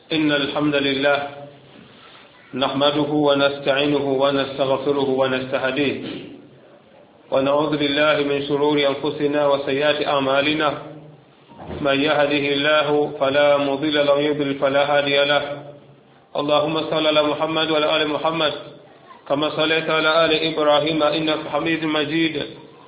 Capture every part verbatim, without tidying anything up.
إن الحمد لله نحمده ونستعينه ونستغفره ونستهديه ونعوذ بالله من شرور أنفسنا وسيئات أعمالنا من يهده الله فلا مضل له ومن يضلل فلا هادي له اللهم صل على محمد وعلى آل محمد كما صليت على آل إبراهيم إنك حميد مجيد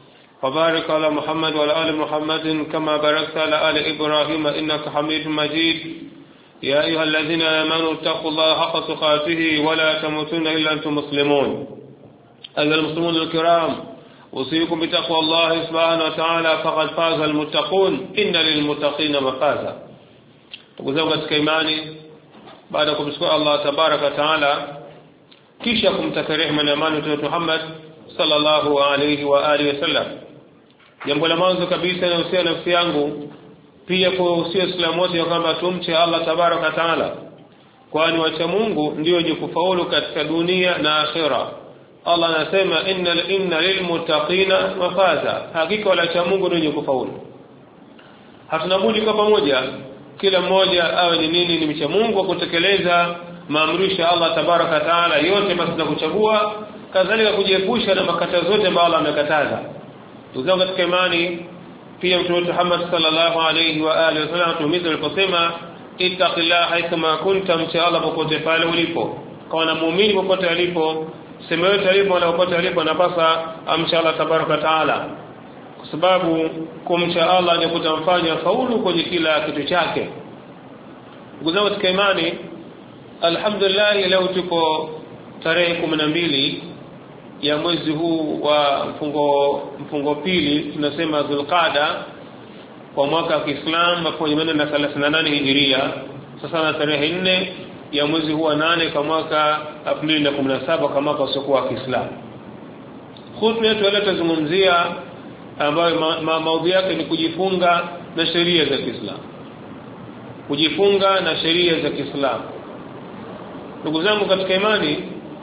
وبارك على محمد وعلى آل محمد كما باركت على آل إبراهيم إنك حميد مجيد يا أيها الذين آمنوا اتقوا الله حق تقاته ولا تموتن إلا أنتم مسلمون أيها المسلمون الكرام أوصيكم بتقوى الله سبحانه وتعالى فقد فاز المتقون إن للمتقين مفازا. تقولون katika imani baada kumshukuru Allah tabaraka wa taala kisha kumtakia rehema na amani Mtume Muhammad sallallahu alayhi wa alihi wasallam. Jambo la mwanzo kabisa na usia nafsi yangu pia kwa usia Uislamu wote kwamba tumche Allah tabaraka wa taala, kwani wacha Mungu ndio wenye kufaulu katika dunia na akhera. Allah anasema innal inna lilmuttaqina mafaza, hakika wala cha Mungu ndio wenye kufaulu. Hatuna budi kwa pamoja kila mmoja awe ni nini ni mcha Mungu kutekeleza maamrisho ya Allah tabaraka wa taala yote basi na kuchagua kadhalika kujiepusha na makatazo yote ambayo Allah amekataza. Tuzao katika imani pia Mtume Muhammad sallallahu alayhi wa alihi wasallam tumiza aliposema ittaqillaha haithama kunta, mcha Allah popote pale ulipo. Kwa na muumini popote alipo, sema yote alipo na popote alipo anapasa amcha Allah tabaraka wa taala, kwa sababu kumcha Allah ni kutamfanya faulu kwenye kila kitu chake. Ndugu zangu katika imani, alhamdulillah leo tuko tarehe kumi na mbili ya mwezi huu wa mfungo mfungo pili, tunasema Dhulqaada kwa mwaka wa Kiislamu elfu moja mia nne thelathini na nane Hijiria. Sasa na tarehe nne ya mwezi huu wa nane kwa mwaka elfu mbili kumi na saba kwa mwaka wa Kiislamu. Khutba yetu leo tutazungumzia ambayo ma, ma, maudhui yake ni kujifunga na sheria za Kiislamu. Kujifunga na sheria za Kiislamu. Ndugu zangu katika imani,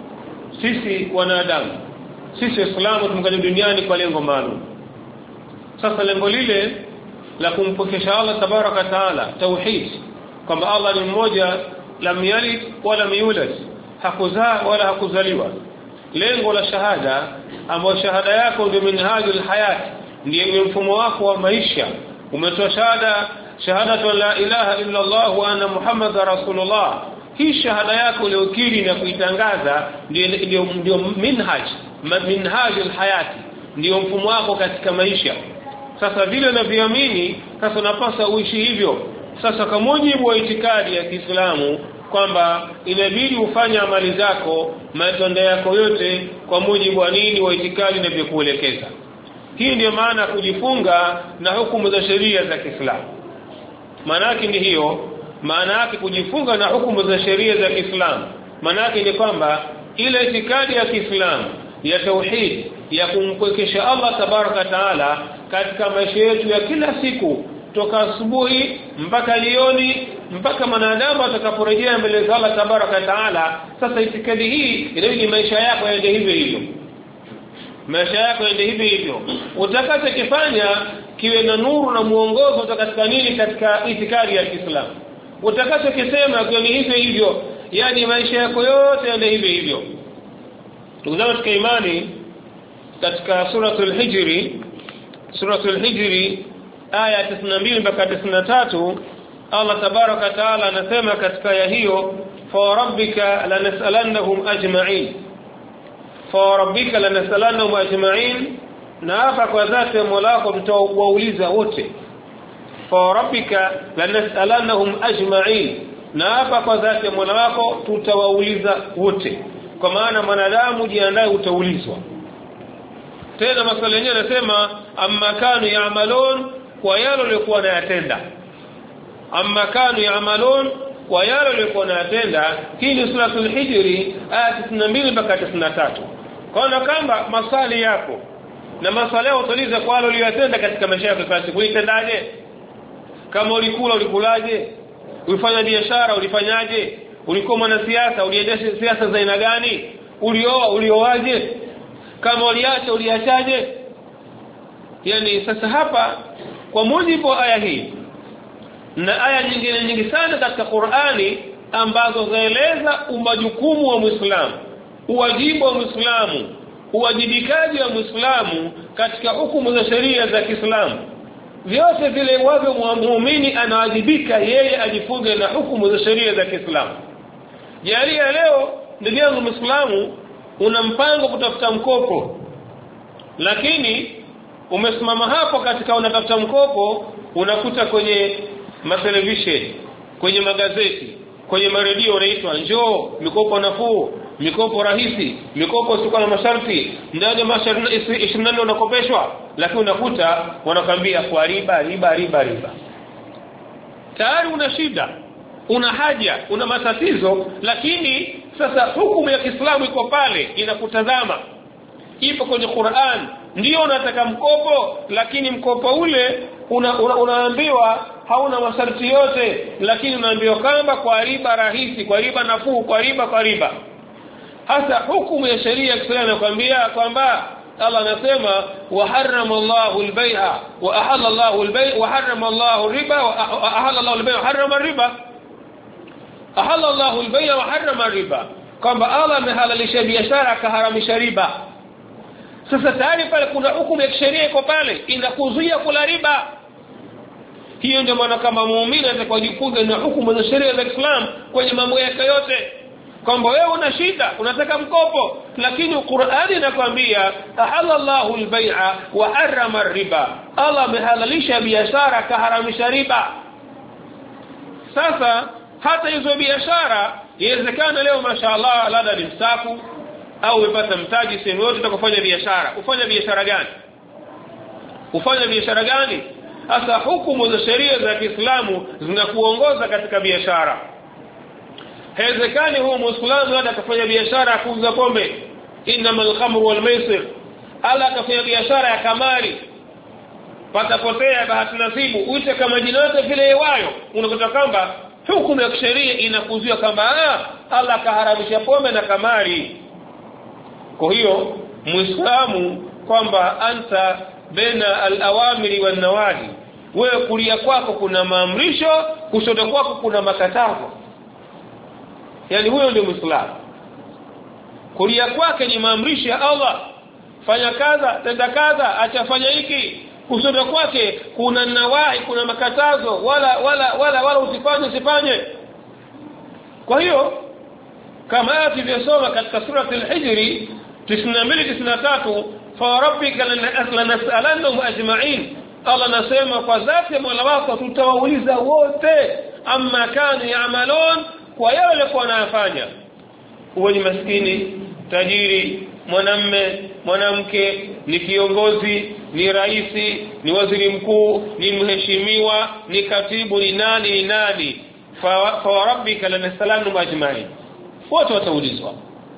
sisi wanadamu, sisi Waislamu tumekuja duniani kwa lengo maalum. Sasa lengo lile la kumpokesha Allah tabaraka taala, tauhid, kwamba Allah ni mmoja, lam yalid wala yulad, hakuzaa wala hakuzaliwa. Lengo la shahada, ambayo shahada yako ndio minhajul hayat, ndio mfumo wako wa maisha. Umetoa shahada, shahadatu la ilaha illa Allah wa anna Muhammadar Rasulullah. Hii shahada yako uliokiri na kuitangaza ndio ndio minhaj, minhajul hayati, ndio mfumo wako katika maisha. Sasa vile unavyoamini, sasa unapaswa uishi hivyo. Sasa kwa mujibu wa itikadi ya Kiislamu kwamba inabidi ufanye amali zako, matendo yako yote kwa mujibu wa nini wa itikadi inavyokuelekeza. Hii ndio maana kujifunga na hukumu za sheria za Kiislamu. Maana yake ni hiyo, maana yake kujifunga na hukumu za sheria za Kiislamu. Maana yake ni kwamba ile itikadi ya Kiislamu ya tauhid, ya kumpwekesha Allah tabaraka taala katika maisha yetu ya kila siku, toka asubuhi mpaka jioni, mpaka mwanadamu atakaporejea mbele za Allah tabaraka taala. Sasa itikadi hii inabidi maisha yako yaende hivyo hivyo, maisha yako yaende hivyo hivyo. Utakachokifanya kiwe na nuru na muongozo katika nini, katika itikadi ya Kiislamu. Utakachokisema kiwe ni hivyo hivyo, yani maisha yako yote yaende hivyo hivyo. Ndugu zangu katika imani, katika suratul Hijri, suratul Hijri aya tisini na mbili mpaka tisini na tatu, Allah tabaraka taala anasema katika aya hiyo, fa rabbika lanas'alannahum ajma'in, fa rabbika lanas'alannahum ajma'in, na hapa kwa dhati Mola wako tutawauliza wote. Fa rabbika lanas'alannahum ajma'in, na hapa kwa dhati Mola wako tutawauliza wote, kwa maana mwanadamu jiandae utaulizwa. Tena maswali yenyewe yanasema amma kanu ya'malun, kwa yale walikuwa wanayatenda. Amma kanu ya'malun, kwa yale walikuwa wanayatenda. Hii ni suratul Hijri aya tisini na mbili mpaka tisini na tatu. Kwa kama maswali yako na maswali yao utauliza kwa wale waliyotenda katika maisha yako kwa siku, ulitendaje? Kama ulikula ulikulaje? Ulifanya biashara ulifanyaje? Ulikuwa mwanasiasa uliendesha siasa za aina gani? Ulioa ulioaje? Kama uliacha uliachaje? Yani sasa hapa kwa mujibu wa aya hii na aya nyingine nyingi sana katika Qur'ani, ambazo zaeleza umajukumu wa Muislamu, uwajibu wa Muislamu, uwajibikaji wa Muislamu katika hukumu za sheria za Kiislamu. Vyote vile wavyo muumini anawajibika yeye ajifunze na hukumu za sheria za Kiislamu. Jalia leo ndugu yangu Muislamu una mpango kutafuta mkopo, lakini umesimama hapo katika unatafuta mkopo, unakuta kwenye matelevision, kwenye magazeti, kwenye maredio unaitwa njoo mikopo nafuu, mikopo rahisi, mikopo usikuwa na masharti, ndani ya masharti ishirini na nne unakopeshwa, lakini unakuta wanakuambia kwa riba riba riba riba. Tayari una shida, una haja, una matatizo, lakini sasa hukumu ya Kiislamu iko pale inakutazama, ipo kwenye Qur'an. Ndio unataka mkopo, lakini mkopo ule una, una, unaambiwa hauna masharti yote, lakini unaambiwa kwamba kwa riba rahisi, kwa riba nafuu, kwa riba kwa riba. Hasa hukumu ya sheria ya Kiislamu inakwambia kwamba Allah anasema wa harrama Allahu al-bay'a wa ahalla Allahu al-bay' wa harrama Allahu riba wa ahalla Allahu al-bay' wa harrama riba. Ahalla Allahu al-bay' wa harrama riba, kwamba Allah amehalalisha biashara akaharamisha riba. Sasa tayari pale kuna hukumu ya sheria iko pale inakuzuia kula riba. Hiyo ndio maana kama muumini atakayojifunza na hukumu za sheria za Islam kwenye mambo yake yote, kwamba wewe una shida, unataka mkopo, lakini Qur'ani inakwambia ahallallahu al-bay'a wa harrama riba, Allah amehalalisha biashara kaharamisha riba. Sasa hata hizo biashara inawezekana leo mashaallah labda ni msaku au umepata mtaji sehemu yote utakofanya biashara. Ufanya biashara gani? Ufanya biashara gani? Hasa hukumu za sheria za Kiislamu zinakuongoza katika biashara. Haiwezekani huyu Muislamu hata kufanya biashara ya kuuza pombe, innamal khamru wal maisir, ala kafanya biashara ya kamari, patapotea bahati nasibu, uite kama jina lote vile iwayo, unakuta kwamba hukumu ya sheria inakuzuia kwamba ah, Allah kaharamisha pombe na kamari. Kwa hiyo Muislamu kwamba anta baina al-awamiri wan nawahi, wewe kulia kwako kuna maamrisho, kushoto kwako kuna makatazo. Yani huyo ndio Muislamu. Kulia kwake ni maamrisho ya Allah, fanya kaza, tenda kaza, acha fanya hiki. Kushoto kwake kuna nawahi, kuna makatazo, wala wala wala wala usifanye usifanye. Kwa hiyo kama tulivyosoma katika surah al-Hijr tisini na mbili tisini na tatu, fa rabbika lanas'alannahum ajma'in, Allah nasema kwa dhati ya Mola wako tutawauliza wote amma kanu ya'malun, kwa yale walikuwa wanafanya. Uwe ni maskini, tajiri, mwanamme, mwanamke, ni kiongozi, ni raisi, ni waziri mkuu, ni mheshimiwa, ni katibu, ni nani ni nani, fa, fa rabbika lanas'alannahum ajma'in, wote wataulizwa.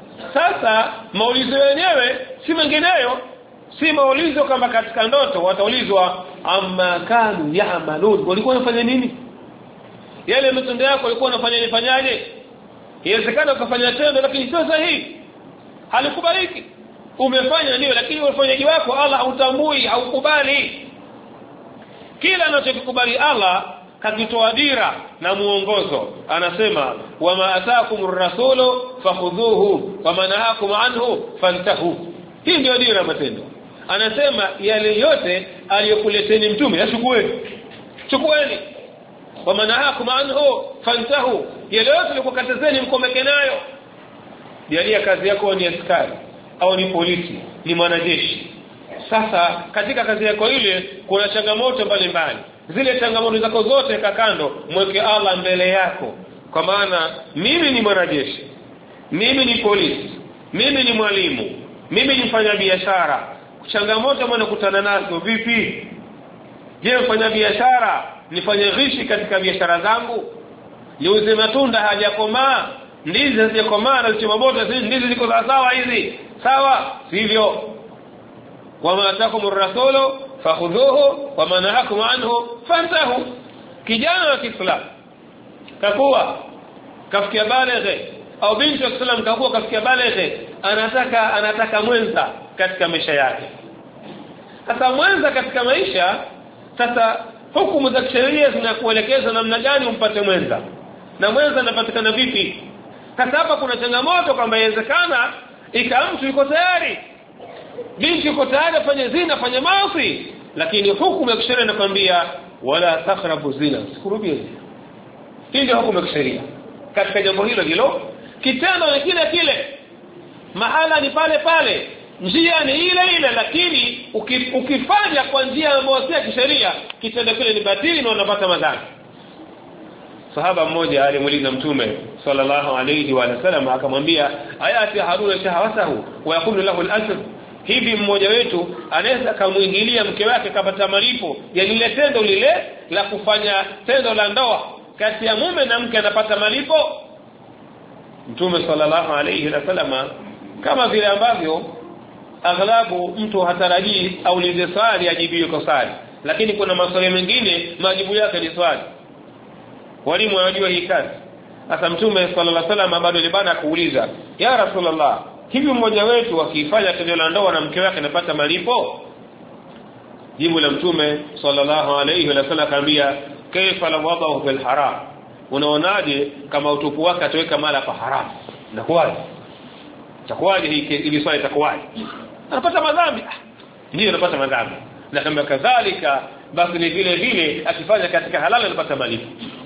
Sasa maulizo yenyewe si mengineyo, si maulizo kama katika ndoto, wataulizwa amma kanu ya'malun, walikuwa wanafanya nini? Yale matendo yako walikuwa wanafanya nifanyaje? Inawezekana ukafanya tendo lakini sio sahihi, halikubaliki. Umefanya ndio, lakini ufanyaji wako Allah hautambui, haukubali. Kila anachokubali Allah kakitoa dira na muongozo. Anasema wama ataakumur rasulu fakhudhuhu wama nahakum anhu fantahu. Hii ndio dira matendo. Anasema yale yote aliyokuleteni mtume yachukueni, chukueni. Wama nahakum anhu fantahu, yale yote aliyokukatazeni mkomeke nayo. Jalia kazi yako ni askari au ni polisi, ni mwanajeshi. Sasa katika kazi yako ile kuna changamoto mbalimbali. Zile changamoto zako zote kakando, mweke Allah mbele yako. Kwa maana mimi ni mwanajeshi, mimi ni polisi, mimi ni mwalimu, mimi ni mfanya biashara. Changamoto ambazo nakutana nazo vipi? Je, mfanya biashara nifanye ghishi katika biashara zangu? Niuze matunda hajakomaa, ndizi hazijakomaa na changamoto hizi, ndizi ziko sawa hizi? Sawa, sivyo? Wama atakumur rasulu fakhudhuhu wama nahakum anhu fantahu. Kijana wa Kiislamu kakuwa kafikia baleghe, au binti wa Kiislamu kakuwa kafikia baleghe, anataka anataka mwenza katika maisha yake. Sasa mwenza katika maisha, sasa hukumu za sheria zinakuelekeza namna gani umpate mwenza. na mwenza anapatikana vipi. Sasa hapa kuna changamoto kwamba inawezekana ikawa mtu yuko tayari, binti yuko tayari afanye zina, afanye maasi, lakini hukumu ya kisheria inakwambia wala takhrabu zina, sikurubie zina. Hii ndio hukumu ya kisheria katika jambo hilo hilo. Kitendo ni kile kile, mahala ni pale pale, njia ni ile ile, lakini ukifanya kwa njia ambayo si ya kisheria, kitendo kile ni batili na unapata madhara. Sahaba mmoja alimuuliza Mtume sallallahu alayhi wa sallam, akamwambia ayati haruna shahawatahu wa yakulu lahu al-ajr, hivi mmoja wetu anaweza kumuingilia mke wake kapata malipo ya lile tendo lile la kufanya tendo la ndoa kati ya mume na mke, anapata malipo? Mtume sallallahu alayhi wa sallam, kama vile ambavyo aghlabu mtu hatarajii au lize swali ajibiwe kwa swali, lakini kuna maswali mengine majibu yake ni swali, walimu wanajua hii kazi. Sasa Mtume sallallahu alayhi wasallam bado libana kuuliza, ya Rasulullah, hivi mmoja wetu akifanya tendo la ndoa na mke wake anapata malipo? Jibu la Mtume sallallahu alayhi wasallam akamwambia, kaifa la wadahu fil haram, unaonaje kama utupu wake ataweka mala pa haramu? Inakuwaje? Itakuwaje hii ili swali itakuwaje? Anapata madhambi. Ndio anapata madhambi. Na kama kadhalika basi ni vile vile akifanya katika halali anapata malipo.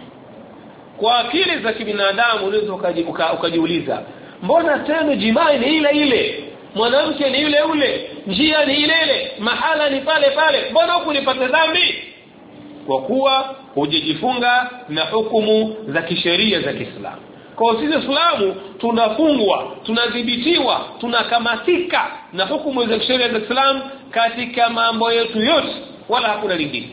Kwa akili za kibinadamu unaweza ukajiuliza, mbona tendo jimai ni ile ile, mwanamke ni yule yule, njia ni ile ile, mahala ni pale pale, mbona huku nipate dhambi? Kwa kuwa hujijifunga na hukumu za kisheria za Kiislamu. Kwa sisi Waislamu tunafungwa, tunadhibitiwa, tunakamatika na hukumu za kisheria za Kiislamu katika mambo yetu yote, wala hakuna lingine.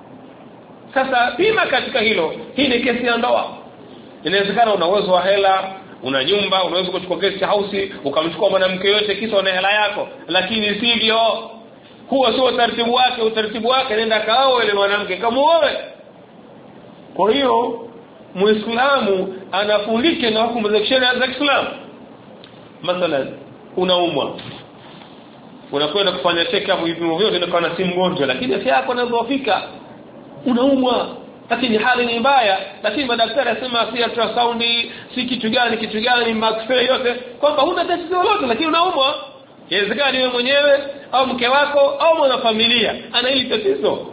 Sasa pima katika hilo, hii ni kesi ya ndoa. Inawezekana una uwezo wa hela, una nyumba, unaweza kuchukua guest house ukamchukua mwanamke yote kisa una hela yako, lakini sivyo. Huo sio utaratibu wake. Utaratibu wake nenda kaoe ile mwanamke, kamuoe. Kwa hiyo Muislamu anafundisha na hukumu za sheria za Kiislamu. Mathalan, unaumwa, unakwenda kufanya check up, vipimo vyote ndio kana si mgonjwa, lakini afya yako inadhoofika, unaumwa, lakini hali ni mbaya, lakini madaktari asema si ultrasound, si kitu gani kitu gani, x-ray yote, kwamba huna tatizo lolote, lakini unaumwa. Inawezekana wewe mwenyewe au mke wako au mwana familia ana hili tatizo.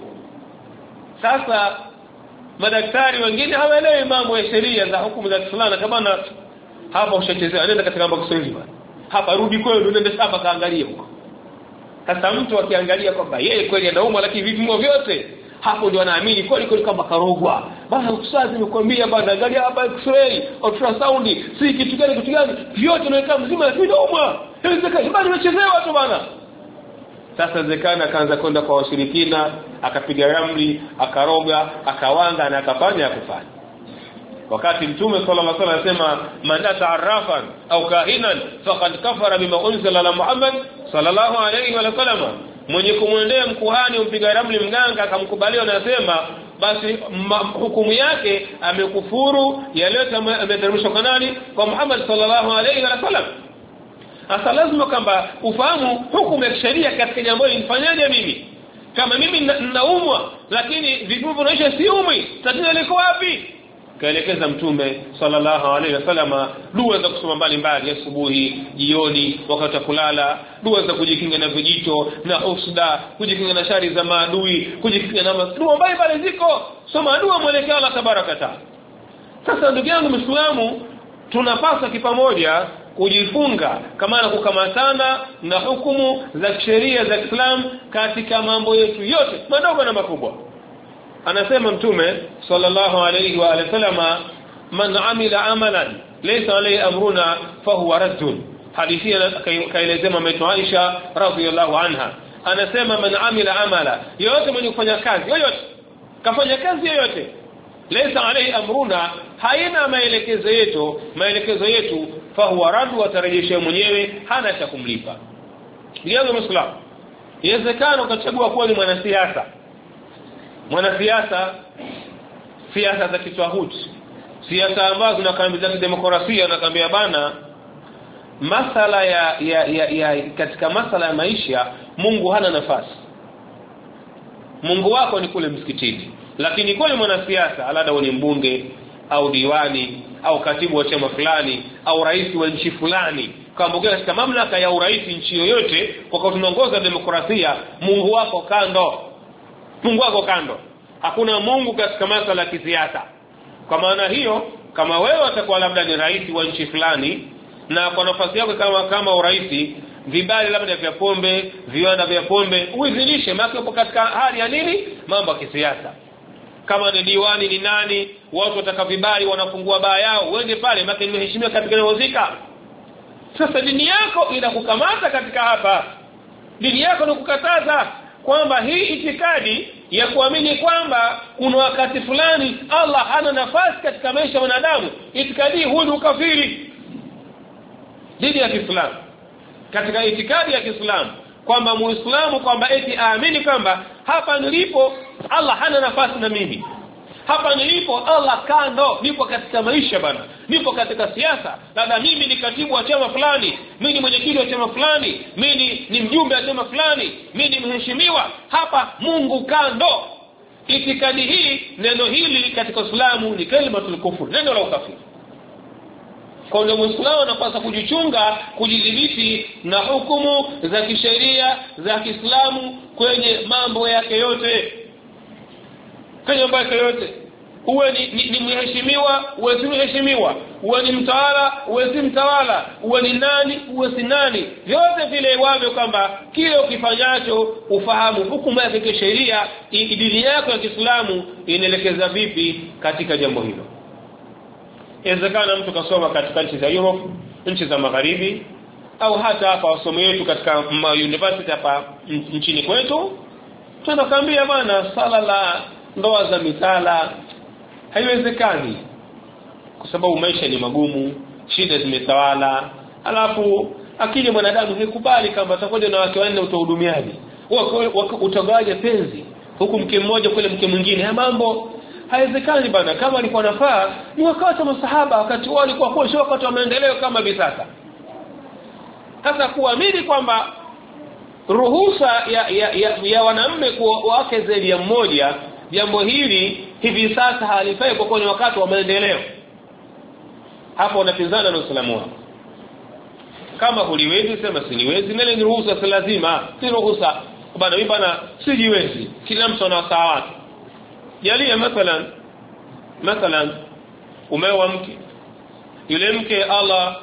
Sasa madaktari wengine hawaelewi mambo ya sheria za hukumu za Kiislamu, kama hapa ushachezea, nenda katika mambo kusaidia hapa, rudi kwenu, nenda hapa kaangalie huko. Sasa mtu akiangalia kwamba yeye kweli anaumwa, lakini vipimo vyote, hapo ndio anaamini kweli kweli kama karogwa. Bana usazi nimekwambia bana, angalia hapa x-ray, ultrasound, si kitu gani kitu gani, vyote naweka mzima, lakini anaumwa. Inawezekana bado nimechezewa tu bana. Sasa zekana akaanza kwenda kwa washirikina, akapiga ramli, akaroga, akawanga na akafanya akufanya. Wakati Mtume sallallahu alaihi wasallam anasema, man ta'arrafan au kahinan faqad kafara bima unzila ala Muhammad sallallahu alaihi wa sallam, mwenye kumwendea mkuhani umpiga ramli mganga akamkubalia, na anasema basi hukumu yake amekufuru yale yameteremshwa kwa nani? Kwa Muhammad sallallahu alaihi wa sallam. Hasa lazima kwamba ufahamu hukumu ya sheria katika jambo hili. Nifanyaje mimi kama mimi ninaumwa lakini vipimo vinaonyesha siumwi? Tatizo liko wapi? Kaelekeza Mtume sallallahu alaihi wasallam dua za kusoma mbali mbali, asubuhi, jioni, wakati wa kulala, dua za kujikinga na vijito na usda, kujikinga na shari za maadui, kujikinga na dua mbali mbali ziko. Soma dua mwelekeo Allah tabaraka taala. Sasa ndugu yangu Muislamu, tunapaswa kipamoja kujifunga kama na kukamatana na hukumu za sheria za Kiislamu katika mambo yetu yote madogo na makubwa. Anasema Mtume sallallahu alayhi wa alihi wasallam, man amila amalan laysa alayhi amruna fahuwa raddun. Hadithi kaelezea mama Aisha radhiyallahu anha, anasema man amila amala, yote mwenye kufanya kazi yoyote, kafanya kazi yoyote, laysa alayhi amruna, haina maelekezo yetu maelekezo yetu fahuwa raddu, atarejesha mwenyewe, hana cha kumlipa. Ndugu Muislamu, inawezekana ukachagua kuwa ni mwanasiasa, mwanasiasa siasa za kitwahuti, siasa ambazo zinakambiza demokrasia, na kambia bana masala ya, ya, ya, ya katika masala ya maisha Mungu hana nafasi. Mungu wako ni kule msikitini, lakini kwa mwanasiasa alada ni mbunge au diwani au katibu wa chama fulani au rais wa nchi fulani, kama ukiwa katika mamlaka ya urais nchi yoyote, kwa kuwa tunaongoza demokrasia, Mungu wako kando. Mungu wako kando. Hakuna Mungu katika masuala ya kisiasa. Kwa maana hiyo, kama wewe utakuwa labda ni rais wa nchi fulani na kwa nafasi yako kama kama urais, vibali labda vya pombe, viwanda vya pombe uidhinishe, maana upo katika hali ya nini? Mambo ya kisiasa. Kama ni diwani ni nani, watu wataka vibali wanafungua baa yao, uende pale, maana nimeheshimiwa katika nehozika. Sasa dini yako inakukamata katika hapa. Dini yako inakukataza kwamba hii itikadi ya kuamini kwamba kuna wakati fulani Allah hana nafasi katika maisha ya wanadamu, itikadi huu ni ukafiri. Dini ya Kiislamu, katika itikadi ya Kiislamu kwamba Muislamu kwamba eti aamini kwamba hapa nilipo Allah hana nafasi na mimi, hapa nilipo Allah kando, nipo katika maisha bana, nipo katika siasa, labda mimi ni katibu wa chama fulani, mimi ni mwenyekiti wa chama fulani, mimi ni mjumbe wa chama fulani, mimi ni mheshimiwa, hapa Mungu kando. Itikadi hii, neno hili katika Uislamu ni kalimatul kufur, neno la ukafiri. Kwa hiyo Muislamu anapaswa kujichunga, kujidhibiti na hukumu za kisheria za Kiislamu kwenye mambo yake yote. Kwenye mambo yake yote. Uwe ni, ni, ni mheshimiwa, uwe si mheshimiwa, uwe ni mtawala, uwe si mtawala, uwe ni nani, uwe si nani, vyote vile wavyo kwamba kile ukifanyacho ufahamu hukumu yake kisheria, dini yako ya Kiislamu inaelekeza vipi katika jambo hilo. Inawezekana mtu kasoma katika nchi za Europe, nchi za Magharibi, au hata hapa wasomo wetu katika university hapa nchini kwetu, tunakwambia bana, sala la ndoa za mitala haiwezekani kwa sababu maisha ni magumu, shida zimetawala. Alafu akili mwanadamu haikubali kama atakuja na wake wanne utahudumiaje, utagawaje penzi huku mke mmoja kule mke mwingine. Haya mambo haiwezekani bana. Kama alikuwa nafaa ni wakati wa masahaba, wakati wao walikuwa kwa sio wakati wa maendeleo kama hivi sasa. Sasa kuamini kwamba ruhusa ya ya, ya, ya wanaume kwa wake zaidi ya mmoja, jambo hili hivi sasa halifai kwa kwenye wakati wa maendeleo, hapo unapinzana na Uislamu wako. Kama huliwezi sema siniwezi, nile ni ruhusa, si lazima, si ruhusa bana, mimi bana sijiwezi. Kila mtu ana sawa wake. Jalia mathalan mathalan umeoa mke, yule mke Allah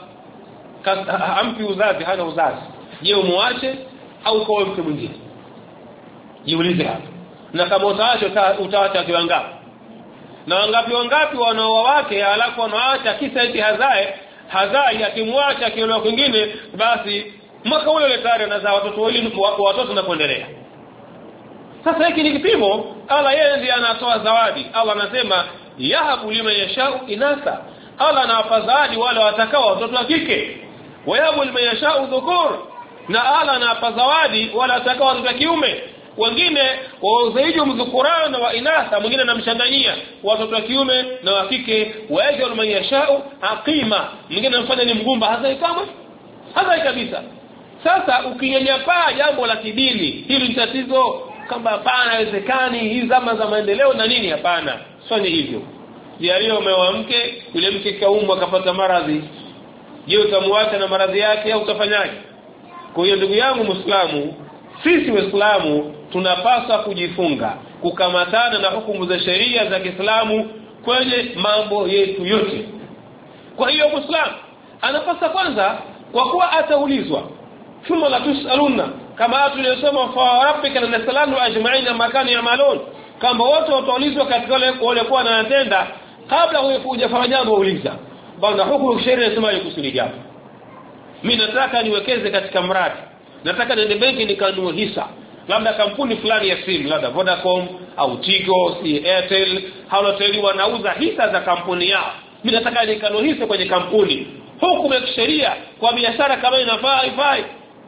hampi uzazi, hana uzazi, je umuache au kwa mke mwingine? Jiulize hapo. Na kama utaacha utaacha kiwangapi? Na wangapi wangapi wanaoa wake alafu wanaacha kisa eti hazae, hazai akimwacha kiolewa kingine, basi mwaka ule ule tayari anazaa watoto wawili, watoto na kuendelea. Sasa hiki ni kipimo. Allah yeye ndiye anatoa zawadi. Allah anasema yahabu liman yashau inasa, Allah anawapa zawadi wale watakao watoto wa kike, wa yahabu liman yashau dhukur, na Allah anawapa zawadi wale watakao watoto wa kiume. Wengine wazaidi mdhukurana wa inasa, mwingine anamchanganyia watoto wa kiume na wa kike. Wa yahabu liman yashau aqima, mwingine anamfanya ni mgumba, hasa kama hasa kabisa. Sasa ukinyanyapaa jambo la kidini, hili ni tatizo. Kama hapana haiwezekani hii zama za maendeleo na nini, hapana, fanye hivyo. Jalia umeoa mke, yule mke kaumwa akapata maradhi, je utamwacha na maradhi yake au utafanyaje? Kwa hiyo ndugu yangu Muislamu, sisi Waislamu tunapaswa kujifunga, kukamatana na hukumu za sheria za Kiislamu kwenye mambo yetu yote. Kwa hiyo Muislamu anapaswa kwanza, kwa kuwa ataulizwa thumma la tusaluna, kama tuliyosema fa rabbika lanasalamu ajma'in ma kanu yamalun, kama wote wataulizwa katika wale walikuwa wanatenda kabla hujafanya jambo. Uliza bwana, hukumu sheria inasema kusudi jambo. Mimi nataka niwekeze katika mradi, nataka niende benki nikanunue hisa, labda kampuni fulani ya simu, labda Vodacom au Tigo, si Airtel, Halotel, wanauza hisa za kampuni yao. Mimi nataka nikanunue hisa kwenye kampuni. Hukumu ya sheria kwa biashara kama inafaa ifai.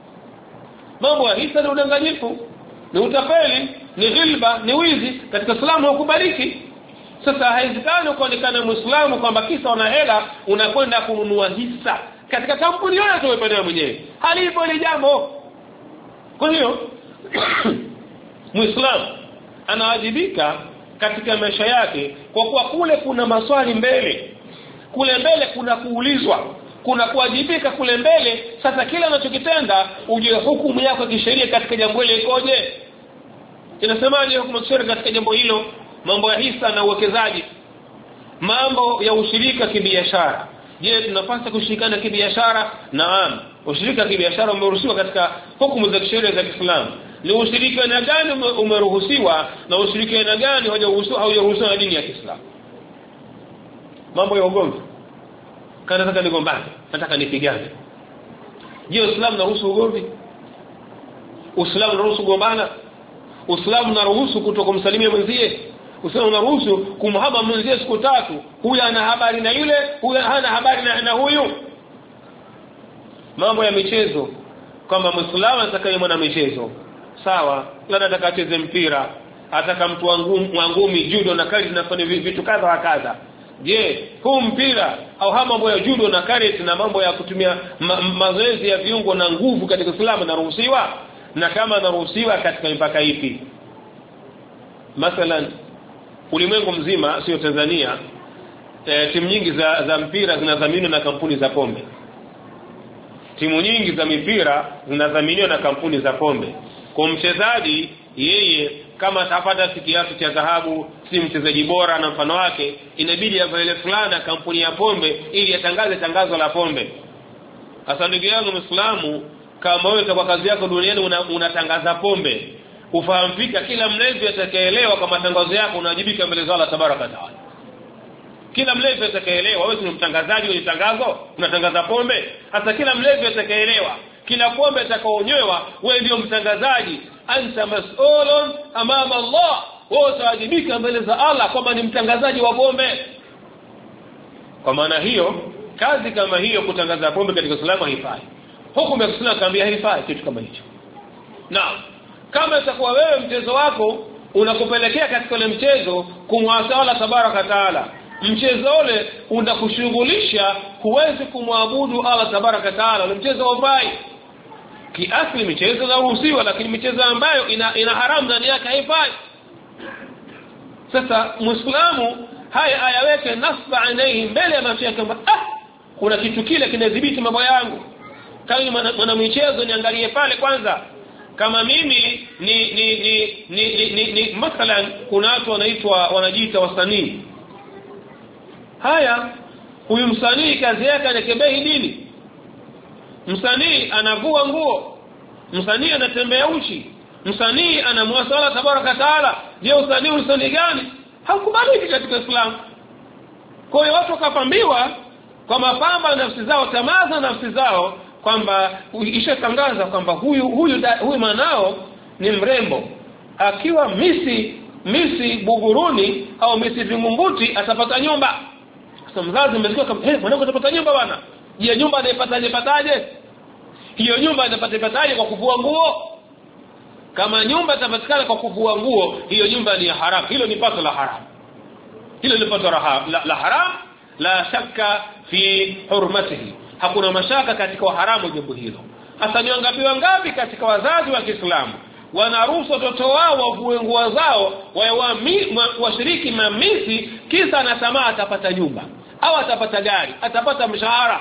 Mambo ya hisa ni udanganyifu, ni utapeli, ni ghilba, ni wizi, katika Uislamu hukubaliki. Sasa haiwezekani kuonekana Muislamu kwamba kisa una hela unakwenda kununua hisa katika kampuni yoyote wewe mwenyewe. Halipo ile jambo. Kwa hiyo Muislamu anawajibika katika maisha yake, kwa kuwa kule kuna maswali mbele, kule mbele kuna kuulizwa, kuna kuwajibika kule mbele. Sasa kila anachokitenda ujue hukumu yako kisheria katika jambo hilo ikoje, inasemaje hukumu ya kisheria katika jambo hilo. Mambo ya hisa na uwekezaji, mambo ya ushirika kibiashara. Je, tunapaswa kushirikana kibiashara? Naam, ushirika kibiashara umeruhusiwa katika hukumu za kisheria za Kiislamu. Ni ushirika na gani umeruhusiwa na ushirika na gani haujaruhusiwa haujaruhusiwa na dini ya Kiislamu? Mambo ya ugomvi, kana nataka nigombane, nataka nipigane. Je, Uislamu unaruhusu ugomvi? Uislamu unaruhusu kugombana? Uislamu unaruhusu kutokumsalimia mwenzie? Uislamu unaruhusu kumhama mwenzie siku tatu, huyu ana habari na yule, huyu hana habari na, na huyu? Mambo ya michezo, kama Muislamu atakaye mwana michezo, sawa, labda atakacheze mpira, ataka mtu wangu ngumi, judo na karate na fanya vitu kadha wa kadha. Je, huu mpira au hama mambo ya judo na karate na mambo ya kutumia ma, mazoezi ya viungo na nguvu katika Uislamu naruhusiwa? Na kama naruhusiwa katika mipaka ipi? Mathalan, ulimwengu mzima, sio Tanzania, e, timu nyingi za za mpira zinadhaminiwa na kampuni za pombe. Timu nyingi za mipira zinadhaminiwa na kampuni za pombe. Kwa mchezaji, yeye kama atapata kiasi cha dhahabu, si mchezaji bora na mfano wake, inabidi avae fulana kampuni ya pombe ili atangaze tangazo la pombe. Hasa ndugu yangu Muislamu, kama wewe kwa kazi yako duniani unatangaza una pombe, ufahamika kila mlevi atakayeelewa kama tangazo yako unajibika mbele za Allah tabaraka taala. Kila mlevi atakayeelewa wewe ni mtangazaji wa tangazo, unatangaza pombe. Hata kila mlevi atakayeelewa kila pombe atakaonywewa wewe ndio mtangazaji, anta mas'ulun amama Allah, wewe utawajibika mbele za Allah kama ni mtangazaji wa pombe. Kwa maana hiyo, kazi kama hiyo kutangaza pombe katika Uislamu haifai. Hukumu ya Uislamu kaambia haifai kitu kama hicho. Naam, kama itakuwa wewe mchezo wako unakupelekea katika ile mchezo kumwasi Allah tabaraka taala, mchezo ule unakushughulisha, huwezi kumwabudu Allah tabaraka taala, ule mchezo haufai. Kiasili michezo inaruhusiwa, lakini michezo ambayo ina, ina haramu ndani yake haifai. Sasa Muislamu haya ayaweke nasba alayhi mbele ya macho yake, ah, kuna kitu kile kinadhibiti mambo yangu. Kama mwana michezo niangalie pale kwanza. Kama mimi ni ni ni ni, ni, ni, ni mathalan kuna watu wanaitwa wanajiita wasanii. Haya, huyu msanii kazi yake anakebehi dini. Msanii anavua nguo, msanii anatembea uchi, msanii anamwasi Allah tabaraka taala. Je, usanii usanii gani? Haukubaliki katika Uislamu. Kwa hiyo watu wakapambiwa kwa mapamba nafsi zao, tamaza nafsi zao, kwamba ishatangaza kwamba huyu huyu huyu manao ni mrembo, akiwa misi misi Buguruni au misi Vingunguti atapata nyumba. Sasa mzazi mmesikia kama eh, mwanangu atapata nyumba bwana. Je, nyumba anaipataje pataje? Hiyo nyumba inapata pataje? Kwa kuvua nguo? Kama nyumba itapatikana kwa kuvua nguo, hiyo nyumba ni haramu. Hilo ni pato la haramu. Hilo ni pato la, la, la haram, la shakka fi hurmatihi. Hakuna mashaka katika uharamu jambo hilo. Hasa ni wangapi wangapi katika wazazi wa Kiislamu wanaruhusu watoto wao wavue nguo zao washiriki mamisi, kisa na tamaa atapata nyumba au atapata gari, atapata mshahara.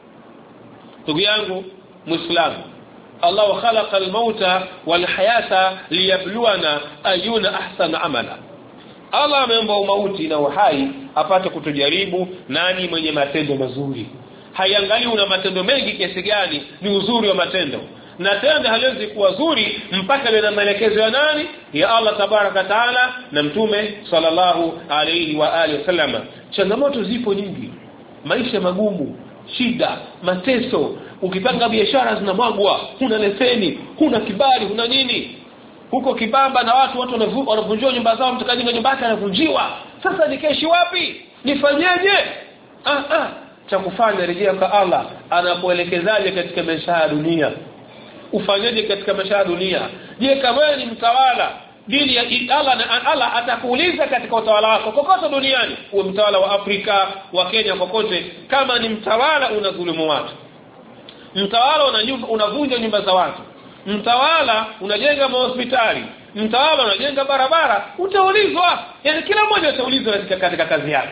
Ndugu yangu Muislamu, Allah khalaqa al-mauta wal hayata liyabluwana ayuna ahsana amala. Allah ameumba mauti na uhai apate kutujaribu nani mwenye matendo mazuri. Haiangalii una matendo mengi kiasi gani, ni uzuri wa matendo. Na tendo haliwezi kuwa zuri mpaka lina maelekezo ya nani? Ya Allah tabaraka taala na Mtume sallallahu alayhi wa alihi wasallam. Changamoto zipo nyingi, maisha magumu, shida, mateso. Ukipanga biashara zinamwagwa, huna leseni, huna kibali, huna nini. Huko Kibamba na watu watu wanavunjwa nyumba zao, mtu kajenga nyumba yake anavunjiwa. Sasa nikaishi wapi? Nifanyeje? Ah ah, cha kufanya rejea kwa Allah, anapoelekezaje katika maisha ya dunia. Ufanyeje katika maisha ya dunia? Je, kama wewe ni mtawala, dini ya Allah na Allah atakuuliza katika utawala wako kokote duniani, uwe mtawala wa Afrika, wa Kenya, kokote, kama ni mtawala unadhulumu watu, mtawala una nyumba unavunja nyumba za watu, mtawala unajenga mahospitali, mtawala anajenga barabara, utaulizwa. Yani kila mmoja ataulizwa katika, katika kazi yake.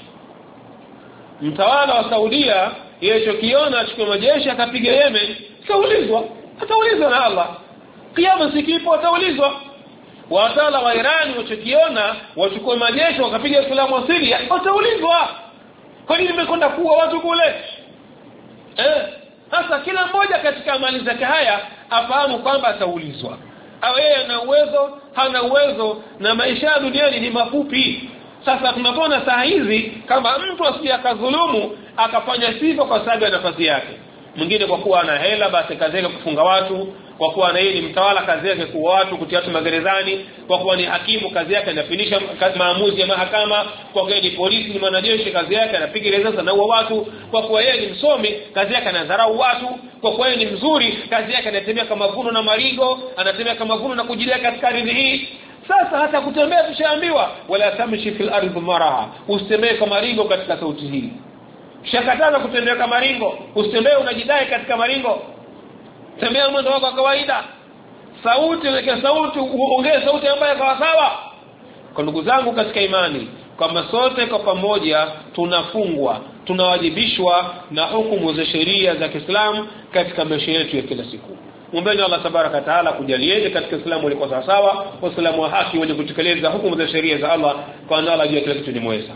Mtawala wa Saudia yeye kiona achukue majeshi akapiga Yemen, ataulizwa, ataulizwa na Allah. Kiyama sikipo ataulizwa. Watawala wa Iran wachokiona wachukue majeshi wakapiga Islamu wa Syria, wataulizwa. Kwa nini mmekwenda kuua watu kule? Eh, sasa kila mmoja katika amali zake haya afahamu kwamba ataulizwa. Au yeye ana uwezo, hana uwezo, na maisha duniani ni mafupi. Sasa tunapoona saa hizi kama mtu asije akadhulumu akafanya sivyo kwa sababu ya nafasi yake. Mwingine kwa kuwa ana hela basi kazi yake kufunga watu, kwa kuwa na yeye ni mtawala kazi yake kuua watu, kutia watu magerezani, kwa kuwa ni hakimu kazi yake anafinisha maamuzi ya mahakama, kwa kuwa ni polisi ni mwanajeshi kazi yake anapiga risasi na uwa watu, kwa kuwa yeye ni msomi kazi yake anadharau watu, kwa kuwa yeye ni mzuri kazi yake anatembea kama vuno na marigo, anatembea kama vuno na kujilia katika ardhi hii. Sasa hata kutembea tushaambiwa wala tamshi fil ardhi maraha, usitembee kama maringo katika sauti hii. Shakataza kutembea kama maringo, usitembee unajidai katika maringo. Tembea mwendo wako kawaida. Sauti weke sauti, uongee sauti ambayo kwa sawa. Kwa ndugu zangu katika imani, kama sote kwa pamoja tunafungwa, tunawajibishwa na hukumu za sheria za Kiislamu katika maisha yetu ya kila siku. Muombeeni Allah tabaraka taala kujalieni katika Uislamu liko sawa sawa, Uislamu wa haki wenye kutekeleza hukumu za sheria za Allah, kwa Allah ajue kila kitu ni mweza.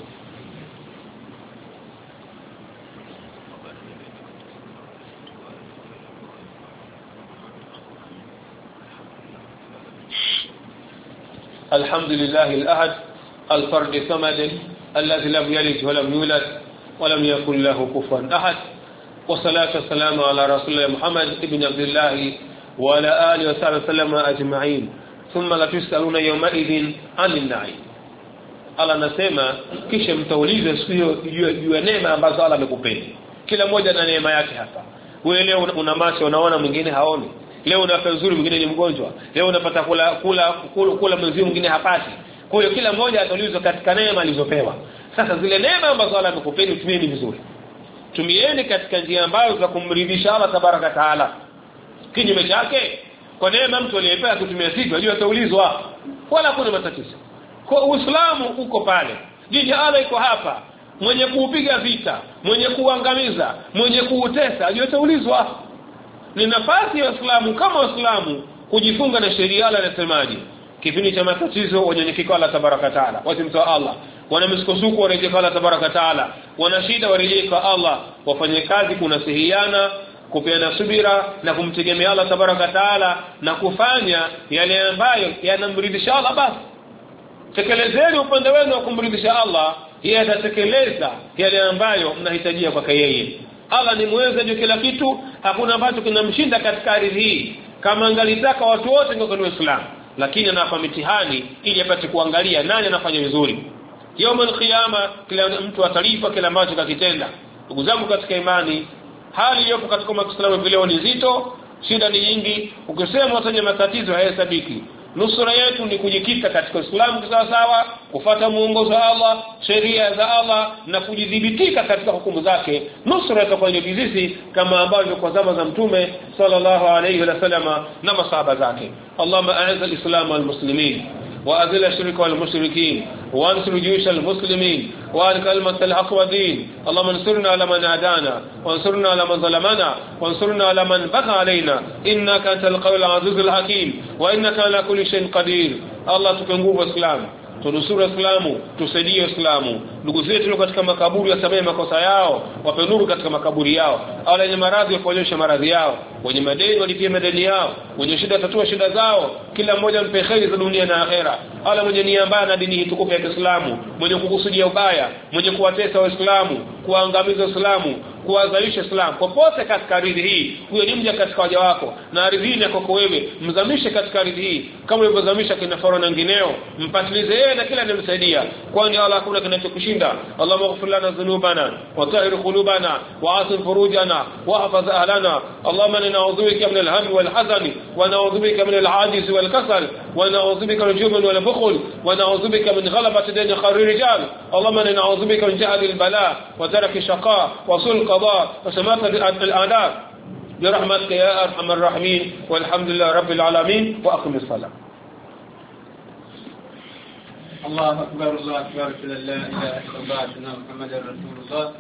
الحمد لله الأحد الفرد الصمد الذي لم يلد ولم يولد ولم يكن له كفوا أحد، والصلاة والسلام على رسول الله محمد ابن عبد الله وعلى آله وصحبه وسلم أجمعين، ثم لا تسألون يومئذ عن النعيم. Allah anasema kisha mtaulize sio juu ya neema ambazo Allah amekupeni. Kila mmoja na neema yake hapa. Wewe leo una macho unaona, mwingine haoni. Leo una afya nzuri, mwingine ni mgonjwa. Leo unapata kula kula kula, kula mwingine mwingine hapati. Kwa hiyo kila mmoja ataulizwa katika neema alizopewa. Sasa zile neema ambazo Allah amekupeni tumieni vizuri. Tumieni katika njia ambazo za kumridhisha Allah tabaraka taala. Kinyume chake, kwa neema mtu aliyepewa kutumia sivyo, ajue ataulizwa. Wala kuna matatizo. Kwa Uislamu uko pale. Dini Allah iko hapa. Mwenye kuupiga vita, mwenye kuangamiza, mwenye kuutesa, ajue ataulizwa. Ni nafasi ya Uislamu kama Uislamu kujifunga na sheria. Allah anasemaje? Kipindi cha matatizo wanyenyekea kwa Allah tabaraka taala, wasimtoa Allah. Wana misukosuko warejea kwa Allah tabaraka taala, wana shida warejea kwa Allah, wafanye kazi kunasihiana, kupeana subira na kumtegemea Allah tabaraka taala na kufanya yale ambayo yanamridhisha Allah. Basi tekelezeni upande wenu wa kumridhisha Allah, yeye atatekeleza yale ambayo mnahitajia kwake yeye. Allah ni muweza juu kila kitu, hakuna ambacho kinamshinda katika ardhi hii. Kama angalitaka watu wote ngoko ni Uislamu, lakini anapa mitihani ili apate kuangalia nani anafanya vizuri. Yaumul qiyama kila mtu atalipa kila ambacho kakitenda. Ndugu zangu katika imani, hali iliyopo katika Uislamu vile ni nzito, shida ni nyingi. Ukisema utanya matatizo hayahesabiki. Nusura yetu ni kujikita katika Uislamu sawa sawa, kufuata muongozo wa Allah, sheria za Allah na kujidhibitika katika hukumu zake. Nusura itakuwa ni sisi kama ambavyo kwa zama za Mtume sallallahu alayhi wa sallam na masahaba zake. Allahumma a'izz al-islam wal muslimin وأذل الشرك والمشركين وانصر جيوش المسلمين وأعل كلمة الحق والدين. اللهم انصرنا على من عادانا، وانصرنا على من ظلمنا، وانصرنا على من بغى علينا، إنك أنت القوي العزيز الحكيم، وإنك على كل شيء قدير. الله تكنغوف الإسلام، tunusuru Islamu, tusaidie Islamu. Ndugu zetu katika makaburi wasamehe makosa yao, wape nuru katika makaburi yao. Wale wenye maradhi waponyeshe maradhi yao, wenye madeni walipie madeni yao, wenye shida tatua shida zao. Kila mmoja mpe kheri za dunia na akhera. Wale mwenye nia mbaya na dini hii tukufu ya Kiislamu, mwenye kukusudia ubaya, mwenye kuwatesa Waislamu, kuangamiza Uislamu, kuwazalisha Islam popote katika ardhi hii, huyo ni mja katika waja wako na ardhi hii yako wewe, mzamishe katika ardhi hii kama ulivyozamisha kina Farao na wengineo, mpatilize yeye na kila anayemsaidia, kwani Allah hakuna kinachokushinda. Allahumma ighfir lana dhunubana wa tahhir qulubana wa asim furujana wa hafaz ahlana. Allahumma inna na'udhu bika min al-hammi wal hazani wa na'udhu bika min al-'ajz wal kasal wa na'udhu bika min al-jubn wal bukhl wa na'udhu bika min ghalabati dayn kharir rijal. Allahumma inna na'udhu bika min jahdi al-bala wa tarki shaqa wa sul قضاء وسماحة الأعداء برحمتك يا أرحم الراحمين. والحمد لله رب العالمين. وأقم الصلاة. الله أكبر الله أكبر لا إله إلا الله أن محمد رسول الله